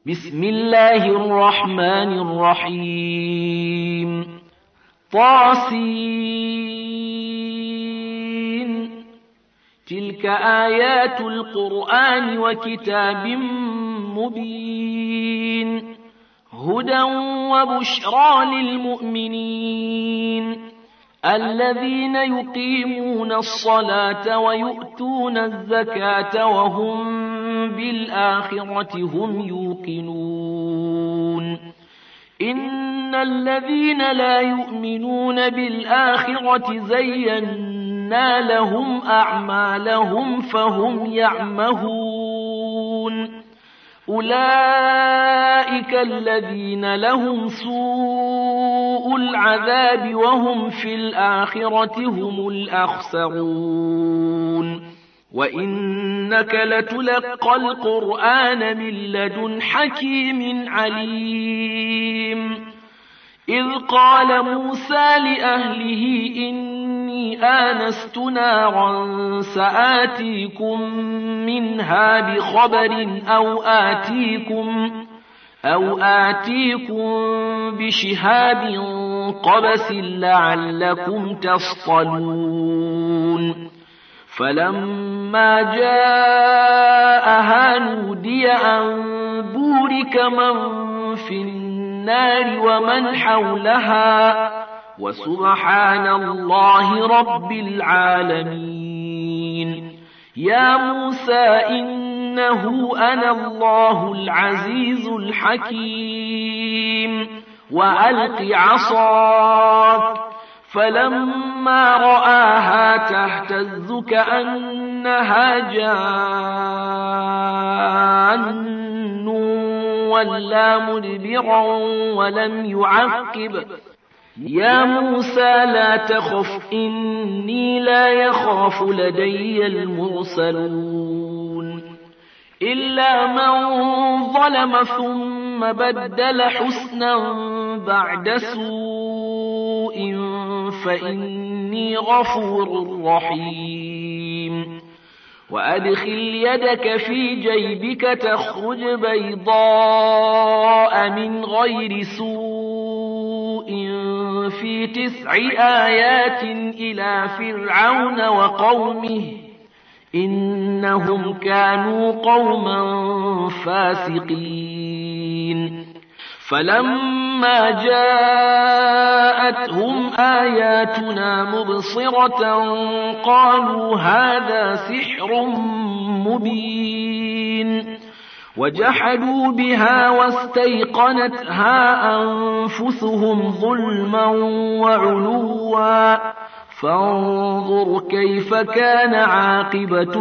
بسم الله الرحمن الرحيم طاسين تلك آيات القرآن وكتاب مبين هدى وبشرى للمؤمنين الذين يقيمون الصلاة ويؤتون الزكاة وهم بالآخرة هم يوقنون إن الذين لا يؤمنون بالآخرة زينا لهم أعمالهم فهم يعمهون أولئك الذين لهم سوء العذاب وهم في الآخرة هم الأخسرون وإنك لتلقى القرآن من لدن حكيم عليم إذ قال موسى لأهله إني آنست نارا سآتيكم منها بخبر أو آتيكم بشهاب قبس لعلكم تصطلون فلما جاءها نودي أن بورك من في النار ومن حولها وسبحان الله رب العالمين يا موسى إنه أنا الله العزيز الحكيم وألق عصاك فلما رآها تهتز كأنها جان ولا مدبرا ولم يعقب يا موسى لا تخف إني لا يخاف لدي المرسلون إلا من ظلم ثم بدل حسنا بعد سوء فإني غفور رحيم وأدخل يدك في جيبك تخرج بيضاء من غير سوء في 9 آيات إلى فرعون وقومه إنهم كانوا قوما فاسقين فلما جاءتهم آياتنا مبصرة قالوا هذا سحر مبين وجحدوا بها واستيقنتها أنفسهم ظلما وعلوا فانظر كيف كان عاقبة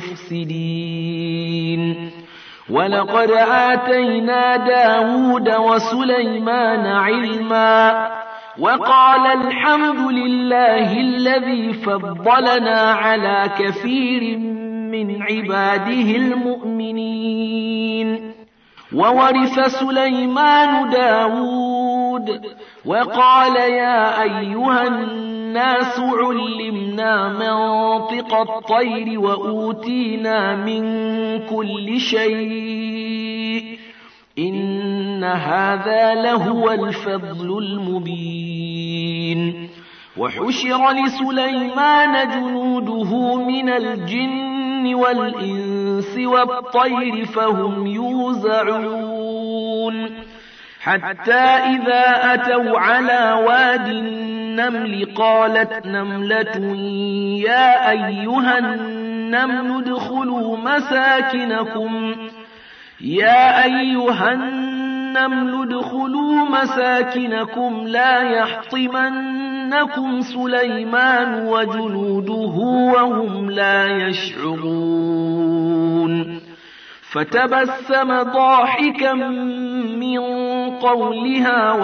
المفسدين ولقد آتينا داود وسليمان علما وقال الحمد لله الذي فضلنا على كثير من عباده المؤمنين وورث سليمان داود وقال يا أيها الناس علمنا منطق الطير وأوتينا من كل شيء إن هذا لهو الفضل المبين وحشر لسليمان جنوده من الجن والإنس والطير فهم يوزعون حتى إذا أتوا على واد النمل قالت نملة يا أيها النمل ادخلوا مساكنكم لا يحطمنكم سليمان وجنوده وهم لا يشعرون فتبسم ضاحكا من قولها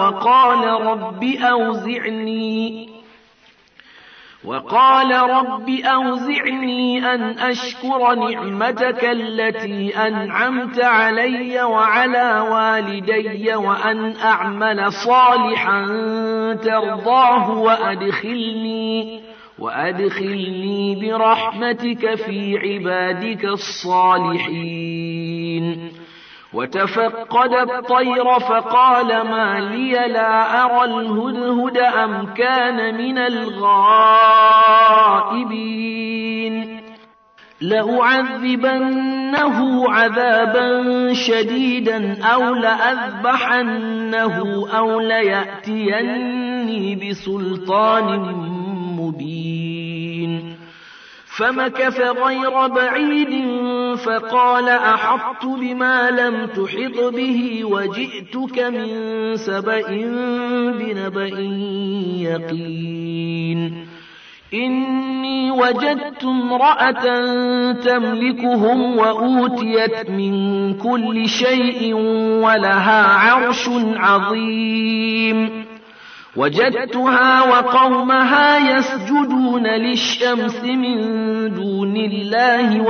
وقال رب أوزعني أن أشكر نعمتك التي أنعمت علي وعلى والدي وأن أعمل صالحا ترضاه وأدخلني برحمتك في عبادك الصالحين وتفقد الطير فقال ما لي لا أرى الهدهد أم كان من الغائبين لأعذبنه عذابا شديدا أو لأذبحنه أو ليأتيني بسلطان مبين فمكث غير بعيد فقال أحطت بما لم تحط به وجئتك من سبأ بنبأ يقين إني وجدت امرأة تملكهم وأوتيت من كل شيء ولها عرش عظيم وجدتها وقومها يسجدون للشمس من دون الله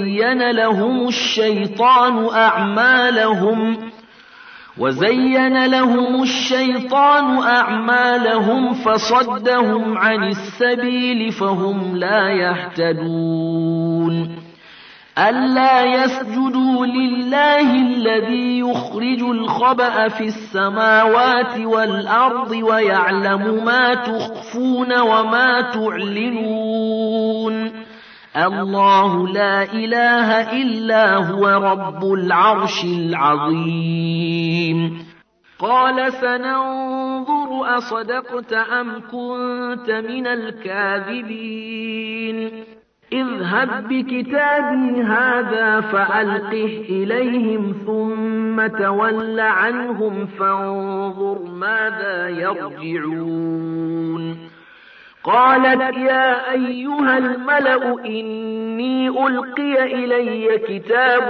وزين لهم الشيطان أعمالهم فصدهم عن السبيل فهم لا يهتدون ألا يسجدوا لله الذي يخرج الخبأ في السماوات والأرض ويعلم ما تخفون وما تعلنون الله لا إله إلا هو رب العرش العظيم قال سننظر أصدقت أم كنت من الكاذبين اذهب بكتابي هذا فألقه إليهم ثم تول عنهم فانظر ماذا يرجعون قالت يا أيها الملأ إني ألقي إلي كتاب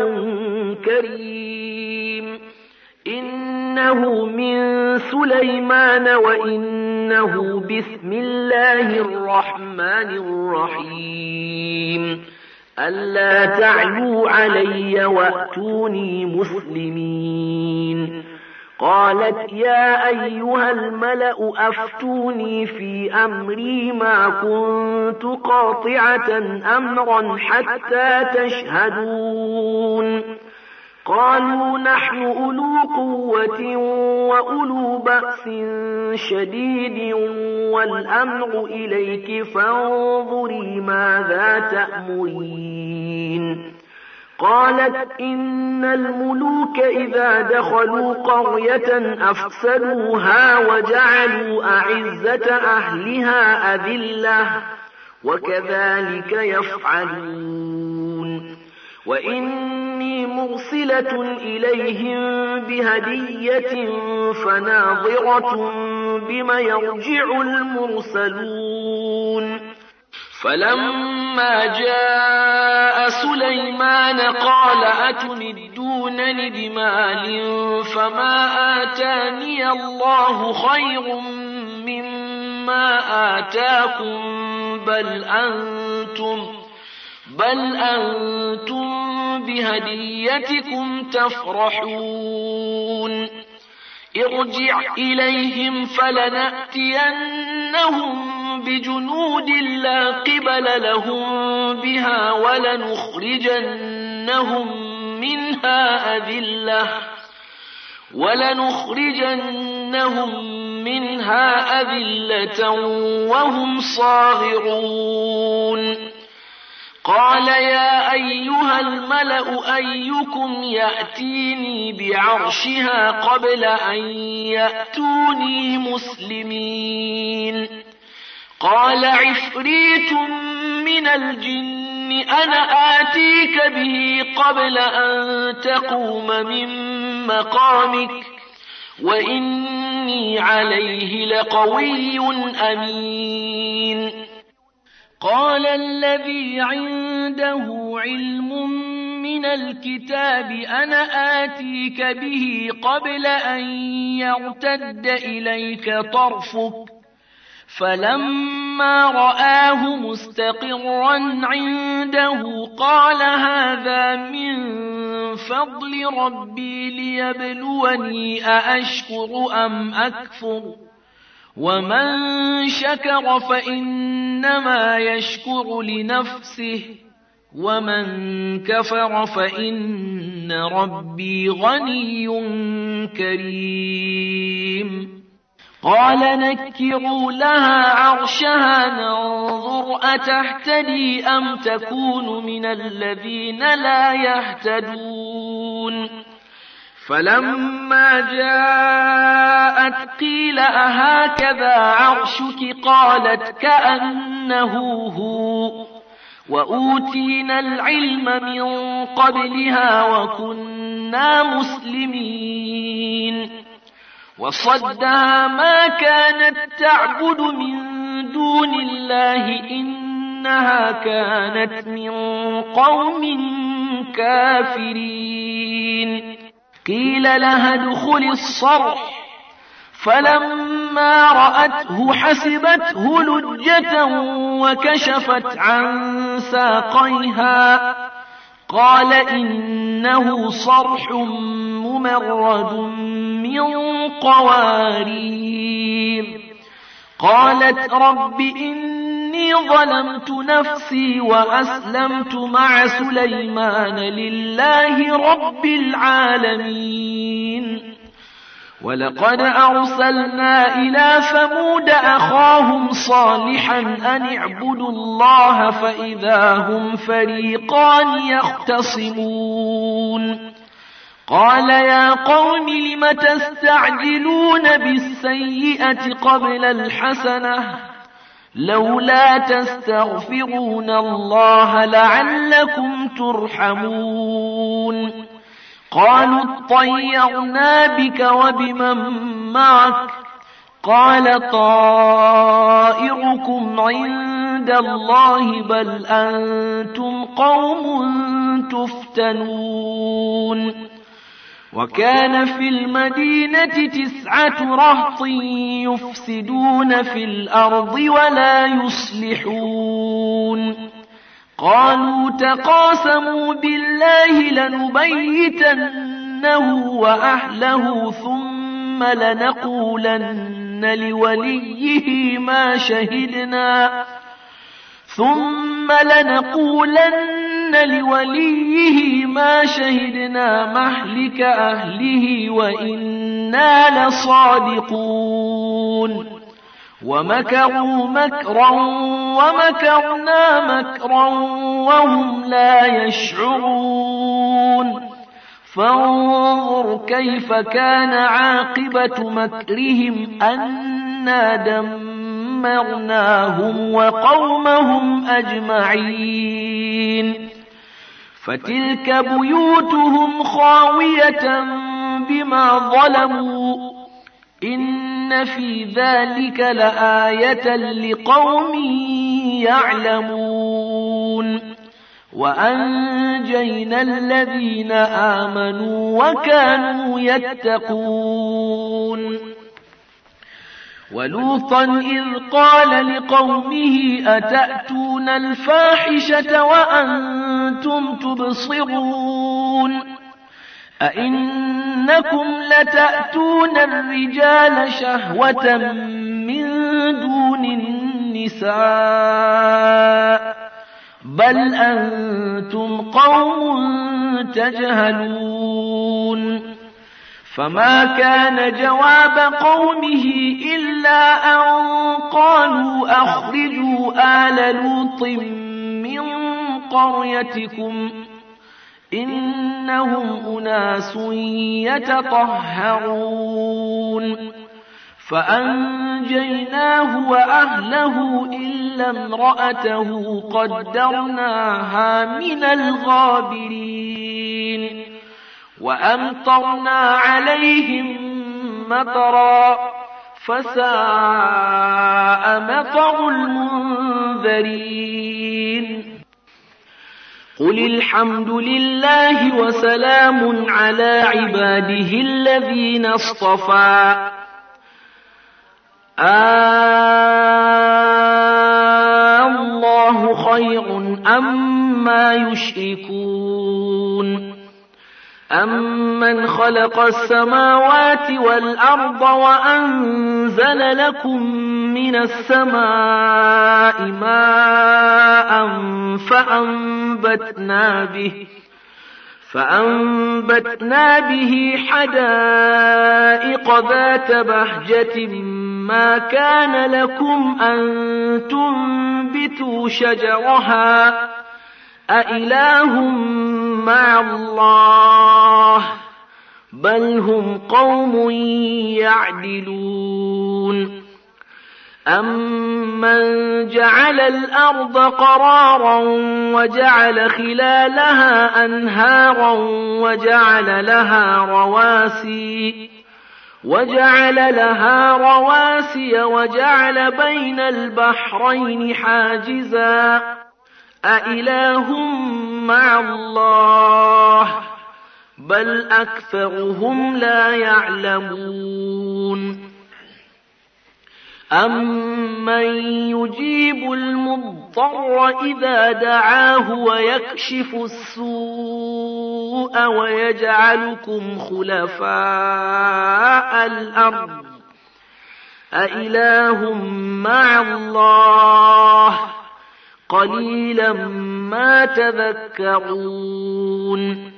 كريم إنه من سليمان وإنه بسم الله الرحمن الرحيم ألا تعلوا علي وأتوني مسلمين قالت يا أيها الملأ أفتوني في أمري ما كنت قاطعة أمرا حتى تشهدون قالوا نحن أولو قوة وأولو بأس شديد والأمر إليك فانظري ماذا تأمرين قالت إن الملوك إذا دخلوا قرية أفسدوها وجعلوا أعزة أهلها أذلة وكذلك يفعلون وإني مرسلة إليهم بهدية فناظرة بما يرجع المرسلون فلما جاء سليمان قال أتمدونني بمال فما آتاني الله خير مما آتاكم بل أنتم بهديتكم تفرحون ارجع إليهم فلنأتينهم بجنود لا قبل لهم بها ولنخرجنهم منها أذلة وهم صاغرون قال يا أيها الملأ أيكم يأتيني بعرشها قبل أن يأتوني مسلمين قال عفريت من الجن أنا آتيك به قبل أن تقوم من مقامك وإني عليه لقوي أمين قال الذي عنده علم من الكتاب أنا آتيك به قبل أن يرتد إليك طرفك فلما رآه مستقرا عنده قال هذا من فضل ربي ليبلوني أأشكر أم أكفر ومن شكر فإنما يشكر لنفسه ومن كفر فإن ربي غني كريم. قال نكروا لها عرشها ننظر أتهتدي أم تكون من الذين لا يهتدون. فلما جاءت قيل أهكذا عرشك قالت كأنه هو وأوتينا العلم من قبلها وكنا مسلمين. وصدها ما كانت تعبد من دون الله إنها كانت من قوم كافرين. قيل لها ادخل الصرح فلما رأته حسبته لجة وكشفت عن ساقيها قال إنه صرح ممرد من قوارير. قالت رب إني ظلمت نفسي وأسلمت مع سليمان لله رب العالمين. ولقد أرسلنا إلى ثمود أخاهم صالحا أن اعبدوا الله فإذا هم فريقان يختصمون. قال يا قوم لم تستعجلون بالسيئة قبل الحسنة لولا تستغفرون الله لعلكم ترحمون. قالوا اطيرنا بك وبمن معك قال طائركم عند الله بل أنتم قوم تفتنون. وكان في المدينة 9 رهط يفسدون في الأرض ولا يصلحون. قالوا تقاسموا بالله لنبيتنه وأهله ثم لنقولن لوليه ما شهدنا مهلك أهله وإنا لصادقون. ومكروا مكرا ومكرنا مكرا وهم لا يشعرون. فانظر كيف كان عاقبة مكرهم أنا دمرناهم وقومهم أجمعين. فتلك بيوتهم خاوية بما ظلموا إن في ذلك لآية لقوم يعلمون. وأنجينا الذين آمنوا وكانوا يتقون. ولوطا إذ قال لقومه أتأتون الفاحشة وأنتم تبصرون أئنكم لتأتون الرجال شهوة من دون النساء بل أنتم قوم تجهلون. فما كان جواب قومه إلا أن قالوا أخرجوا آل لوط من قريتكم إنهم أناس يتطهرون. فأنجيناه وأهله إلا امرأته قدرناها من الغابرين. وأمطرنا عليهم مطرا فساء مطر المنذرين. قل الحمد لله وسلام على عباده الذين اصطفى الله خير أما يشركون. أمن خلق السماوات والأرض وأنزل لكم من السماء ماء فأنبتنا به حدائق ذات بهجة ما كان لكم أن تنبتوا شجرها أإله مع الله بل هم قوم يعدلون أمن جعل الأرض قرارا وجعل خلالها أنهارا وجعل لها رواسي وجعل بين البحرين حاجزا أإله مع الله بل أكثرهم لا يعلمون أمن يجيب المضطر إذا دعاه ويكشف السوء ويجعلكم خلفاء الأرض أإله مع الله قليلا ما تذكرون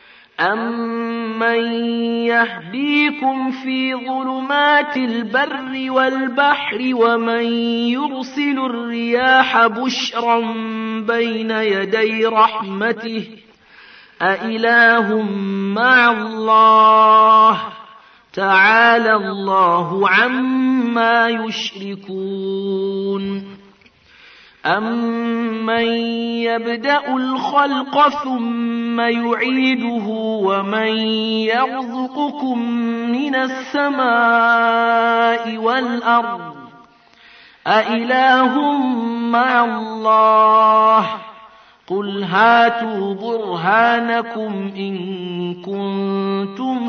أمن يهديكم في ظلمات البر والبحر ومن يرسل الرياح بشرا بين يدي رحمته أإله مع الله تعالى الله عما يشركون أمن يبدأ الخلق ثم يعيده ومن يرزقكم من السماء والأرض أإله مع الله قل هاتوا برهانكم إن كنتم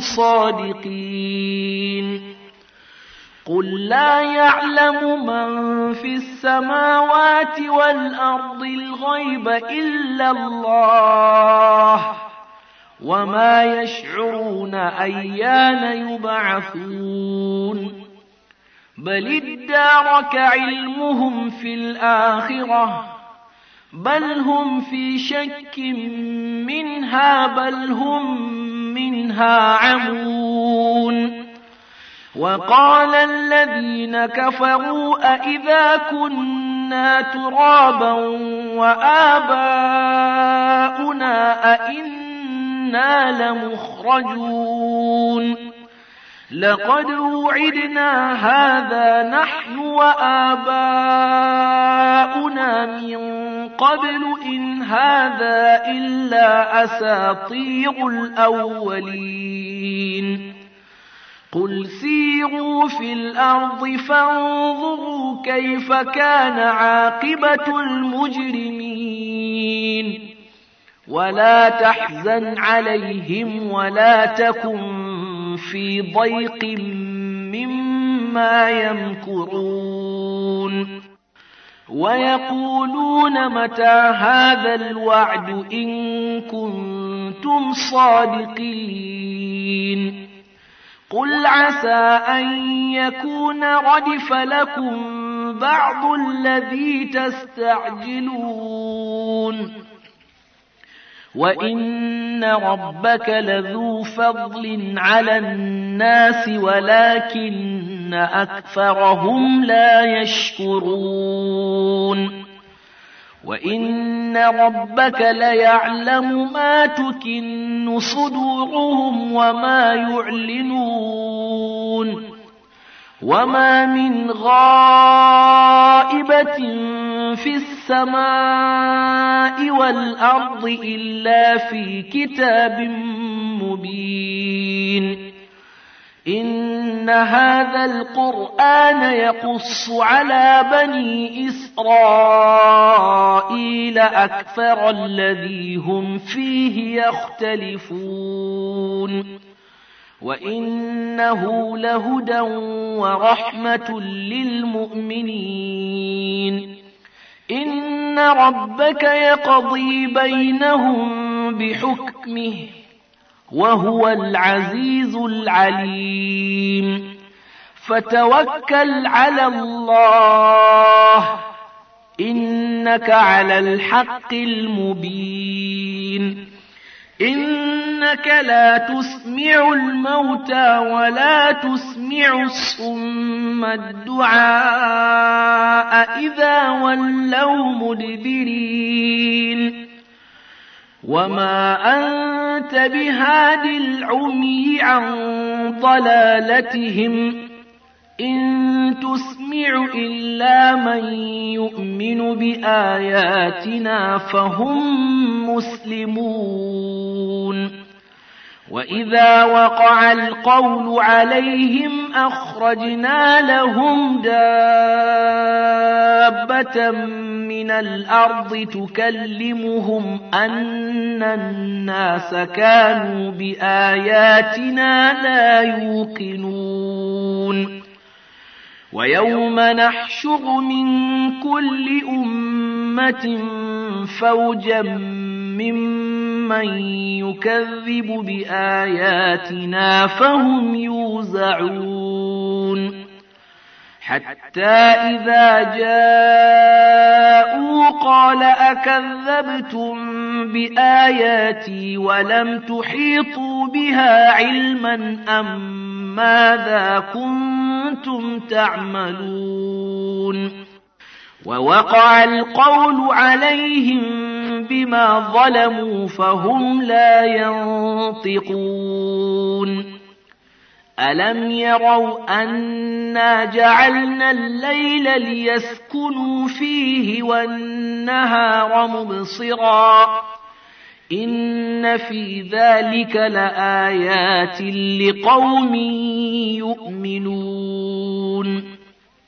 صادقين قل لا يعلم من في السماوات والأرض الغيب إلا الله وما يشعرون أيان يبعثون بل ادارك علمهم في الآخرة بل هم في شك منها بل هم منها عمون وقال الذين كفروا أئذا كنا ترابا وآباؤنا أئنا لمخرجون لقد وعدنا هذا نحن وآباؤنا من قبل إن هذا إلا أساطير الأولين قل سيروا في الأرض فانظروا كيف كان عاقبة المجرمين ولا تحزن عليهم ولا تكن في ضيق مما يمكرون ويقولون متى هذا الوعد إن كنتم صادقين قل عسى أن يكون ردف لكم بعض الذي تستعجلون وإن ربك لذو فضل على الناس ولكن أكثرهم لا يشكرون وإن ربك ليعلم ما تكن صدورهم وما يعلنون وما من غائبة في السماء والأرض إلا في كتاب مبين إن هذا القرآن يقص على بني إسرائيل أكثر الذي هم فيه يختلفون وإنه لهدى ورحمة للمؤمنين إن ربك يقضي بينهم بحكمه وهو العزيز العليم فتوكل على الله إنك على الحق المبين إنك لا تسمع الموتى ولا تسمع الصم الدعاء إذا ولوا مدبرين وما أنت بهاد العمي عن ضلالتهم إن تسمع إلا من يؤمن بآياتنا فهم مسلمون وإذا وقع القول عليهم أخرجنا لهم دابة من الأرض تكلمهم أن الناس كانوا بآياتنا لا يوقنون ويوم نحشر من كل أمة فوجا ممن يكذب بآياتنا فهم يوزعون حتى إذا جاءوا قال أكذبتم بآياتي ولم تحيطوا بها علما أم ماذا كنتم تعملون ووقع القول عليهم بما ظلموا فهم لا ينطقون ألم يروا أنا جعلنا الليل ليسكنوا فيه والنهار مبصرا إن في ذلك لآيات لقوم يؤمنون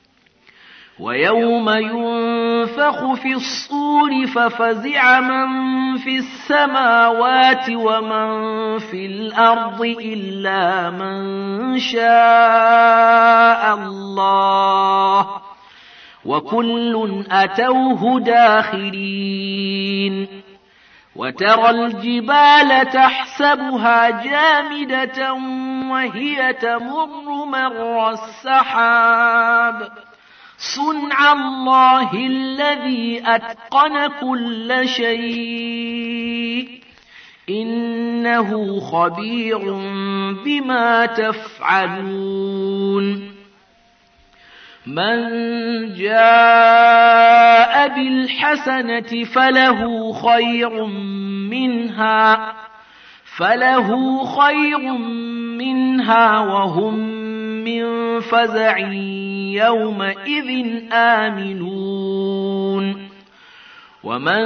ويوم ينفخ في الصور ففزع من في السماوات ومن في الأرض إلا من شاء الله وكل أتوه داخرين وترى الجبال تحسبها جامدة وهي تمر مر السحاب صنع الله الذي أتقن كل شيء إنه خبير بما تفعلون من جاء بالحسنة فله خير منها وهم من فزع يومئذ آمنون ومن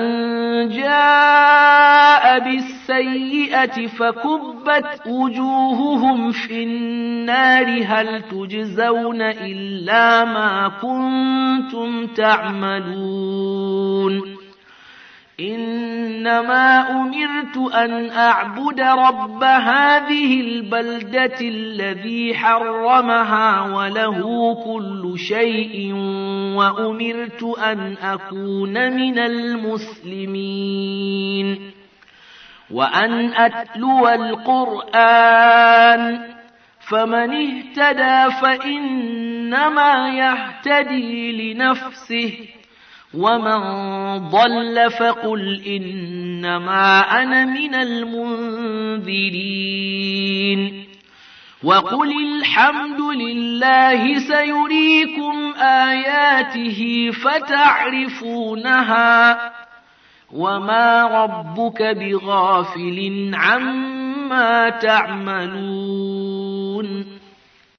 جاء بالسيئة فكبت وجوههم في النار هل تجزون إلا ما كنتم تعملون إنما أمرت أن أعبد رب هذه البلدة الذي حرمها وله كل شيء وأمرت أن أكون من المسلمين وأن أتلو القرآن فمن اهتدى فإنما يهتدي لنفسه ومن ضل فقل إنما أنا من المنذرين وقل الحمد لله سيريكم آياته فتعرفونها وما ربك بغافل عما تعملون